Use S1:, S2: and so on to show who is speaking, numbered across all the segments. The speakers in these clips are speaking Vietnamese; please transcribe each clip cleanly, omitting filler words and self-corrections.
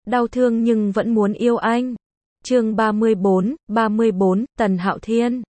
S1: đau thương nhưng vẫn muốn yêu anh. Chương 34, Tần Hạo Thiên.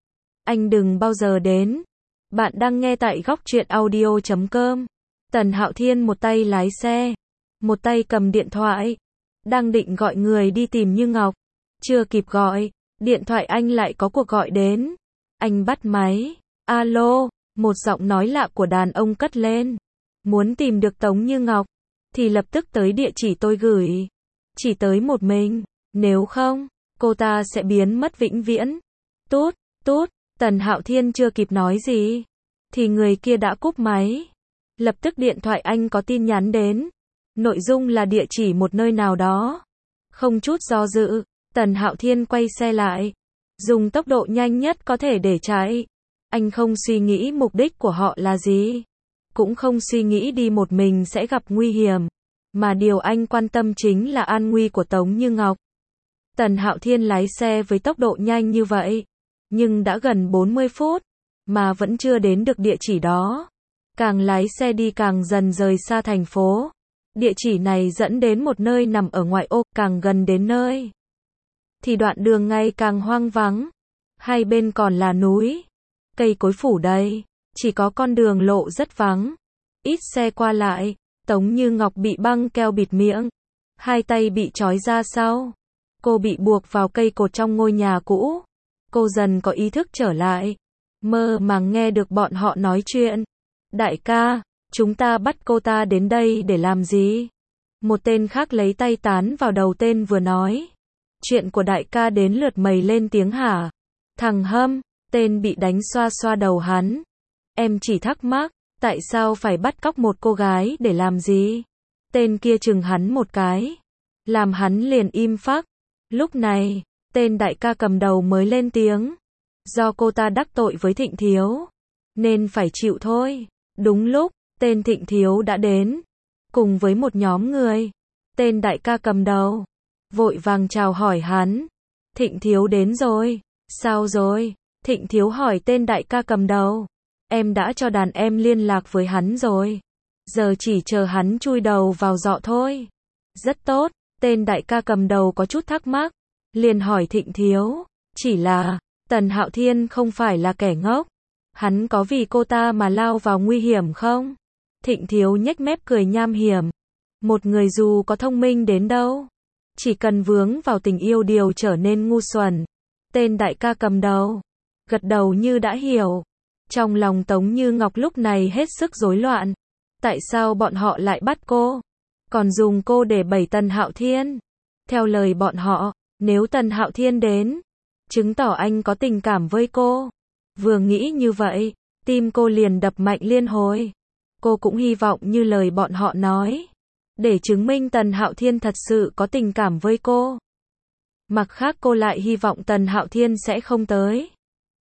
S1: Anh đừng bao giờ đến. Bạn đang nghe tại góc truyện audio.com. Tần Hạo Thiên một tay lái xe, một tay cầm điện thoại, đang định gọi người đi tìm Như Ngọc. Chưa kịp gọi, điện thoại anh lại có cuộc gọi đến. Anh bắt máy. Alo, một giọng nói lạ của đàn ông cất lên. Muốn tìm được Tống Như Ngọc, thì lập tức tới địa chỉ tôi gửi. Chỉ tới một mình, nếu không, cô ta sẽ biến mất vĩnh viễn. Tút, tút, Tần Hạo Thiên chưa kịp nói gì, thì người kia đã cúp máy. Lập tức điện thoại anh có tin nhắn đến. Nội dung là địa chỉ một nơi nào đó. Không chút do dự, Tần Hạo Thiên quay xe lại, dùng tốc độ nhanh nhất có thể để chạy. Anh không suy nghĩ mục đích của họ là gì, cũng không suy nghĩ đi một mình sẽ gặp nguy hiểm, mà điều anh quan tâm chính là an nguy của Tống Như Ngọc. Tần Hạo Thiên lái xe với tốc độ nhanh như vậy, nhưng đã gần 40 phút, mà vẫn chưa đến được địa chỉ đó. Càng lái xe đi càng dần rời xa thành phố. Địa chỉ này dẫn đến một nơi nằm ở ngoại ô, càng gần đến nơi thì đoạn đường ngày càng hoang vắng. Hai bên còn là núi, cây cối phủ đầy, chỉ có con đường lộ rất vắng, ít xe qua lại. Tống Như Ngọc bị băng keo bịt miệng, hai tay bị trói ra sau. Cô bị buộc vào cây cột trong ngôi nhà cũ. Cô dần có ý thức trở lại, mơ màng nghe được bọn họ nói chuyện. Đại ca, chúng ta bắt cô ta đến đây để làm gì? Một tên khác lấy tay tán vào đầu tên vừa nói. Chuyện của đại ca đến lượt mày lên tiếng hả? Thằng Hâm, tên bị đánh xoa xoa đầu hắn. Em chỉ thắc mắc, tại sao phải bắt cóc một cô gái để làm gì? Tên kia chừng hắn một cái, làm hắn liền im phắc. Lúc này, tên đại ca cầm đầu mới lên tiếng. Do cô ta đắc tội với Thịnh Thiếu, nên phải chịu thôi. Đúng lúc, tên Thịnh Thiếu đã đến, cùng với một nhóm người. Tên đại ca cầm đầu vội vàng chào hỏi hắn. Thịnh Thiếu đến rồi, sao rồi? Thịnh Thiếu hỏi tên đại ca cầm đầu. Em đã cho đàn em liên lạc với hắn rồi, giờ chỉ chờ hắn chui đầu vào giọ thôi. Rất tốt, tên đại ca cầm đầu có chút thắc mắc, liền hỏi Thịnh Thiếu. Chỉ là, Tần Hạo Thiên không phải là kẻ ngốc, hắn có vì cô ta mà lao vào nguy hiểm không? Thịnh Thiếu nhếch mép cười nham hiểm. Một người dù có thông minh đến đâu, chỉ cần vướng vào tình yêu điều trở nên ngu xuẩn. Tên đại ca cầm đầu gật đầu như đã hiểu. Trong lòng Tống Như Ngọc lúc này hết sức rối loạn. Tại sao bọn họ lại bắt cô, còn dùng cô để bẫy Tần Hạo Thiên? Theo lời bọn họ, nếu Tần Hạo Thiên đến, chứng tỏ anh có tình cảm với cô. Vừa nghĩ như vậy, tim cô liền đập mạnh liên hồi. Cô cũng hy vọng như lời bọn họ nói, để chứng minh Tần Hạo Thiên thật sự có tình cảm với cô. Mặt khác cô lại hy vọng Tần Hạo Thiên sẽ không tới.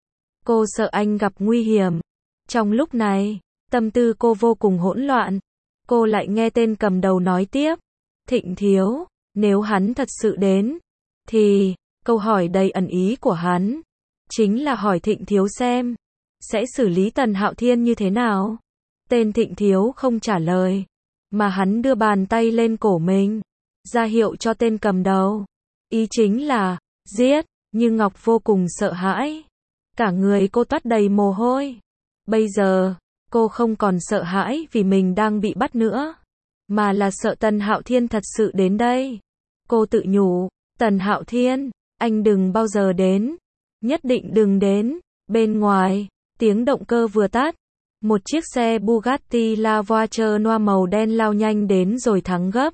S1: Cô sợ anh gặp nguy hiểm. Trong lúc này, tâm tư cô vô cùng hỗn loạn. Cô lại nghe tên cầm đầu nói tiếp. Thịnh Thiếu, nếu hắn thật sự đến, thì, câu hỏi đầy ẩn ý của hắn chính là hỏi Thịnh Thiếu xem sẽ xử lý Tần Hạo Thiên như thế nào. Tên Thịnh Thiếu không trả lời, mà hắn đưa bàn tay lên cổ mình, ra hiệu cho tên cầm đầu. Ý chính là giết. Như Ngọc vô cùng sợ hãi, cả người cô toát đầy mồ hôi. Bây giờ, cô không còn sợ hãi vì mình đang bị bắt nữa, mà là sợ Tần Hạo Thiên thật sự đến đây. Cô tự nhủ, Tần Hạo Thiên, anh đừng bao giờ đến, nhất định đừng đến. Bên ngoài, tiếng động cơ vừa tắt, một chiếc xe Bugatti La Voiture Noir màu đen lao nhanh đến rồi thắng gấp,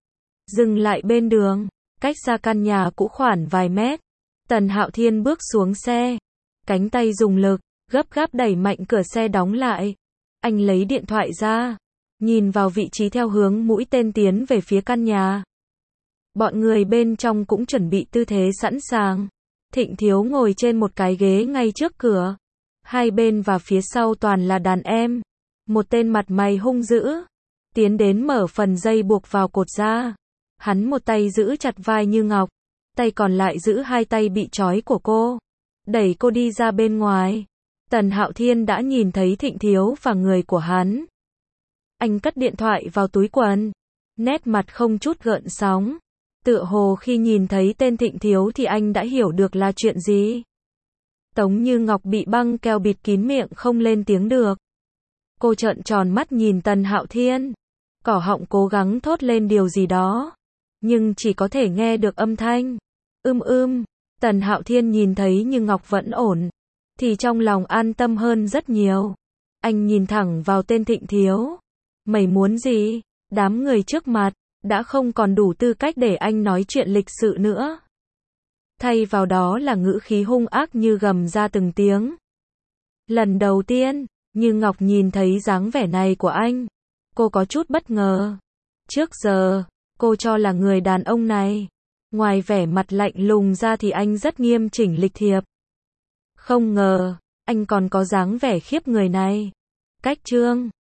S1: dừng lại bên đường, cách xa căn nhà cũ khoảng vài mét. Tần Hạo Thiên bước xuống xe, cánh tay dùng lực, gấp gáp đẩy mạnh cửa xe đóng lại. Anh lấy điện thoại ra, nhìn vào vị trí theo hướng mũi tên tiến về phía căn nhà. Bọn người bên trong cũng chuẩn bị tư thế sẵn sàng. Thịnh Thiếu ngồi trên một cái ghế ngay trước cửa. Hai bên và phía sau toàn là đàn em. Một tên mặt mày hung dữ tiến đến mở phần dây buộc vào cột ra. Hắn một tay giữ chặt vai Như Ngọc, tay còn lại giữ hai tay bị trói của cô, đẩy cô đi ra bên ngoài. Tần Hạo Thiên đã nhìn thấy Thịnh Thiếu và người của hắn. Anh cất điện thoại vào túi quần, nét mặt không chút gợn sóng. Tựa hồ khi nhìn thấy tên Thịnh Thiếu thì anh đã hiểu được là chuyện gì. Tống Như Ngọc bị băng keo bịt kín miệng không lên tiếng được. Cô trợn tròn mắt nhìn Tần Hạo Thiên. Cổ họng cố gắng thốt lên điều gì đó, nhưng chỉ có thể nghe được âm thanh Tần Hạo Thiên nhìn thấy Như Ngọc vẫn ổn, thì trong lòng an tâm hơn rất nhiều. Anh nhìn thẳng vào tên Thịnh Thiếu. Mày muốn gì? Đám người trước mặt đã không còn đủ tư cách để anh nói chuyện lịch sự nữa. Thay vào đó là ngữ khí hung ác như gầm ra từng tiếng. Lần đầu tiên, Như Ngọc nhìn thấy dáng vẻ này của anh, cô có chút bất ngờ. Trước giờ, cô cho là người đàn ông này, ngoài vẻ mặt lạnh lùng ra thì anh rất nghiêm chỉnh lịch thiệp. Không ngờ, anh còn có dáng vẻ khiếp người này. Cách chương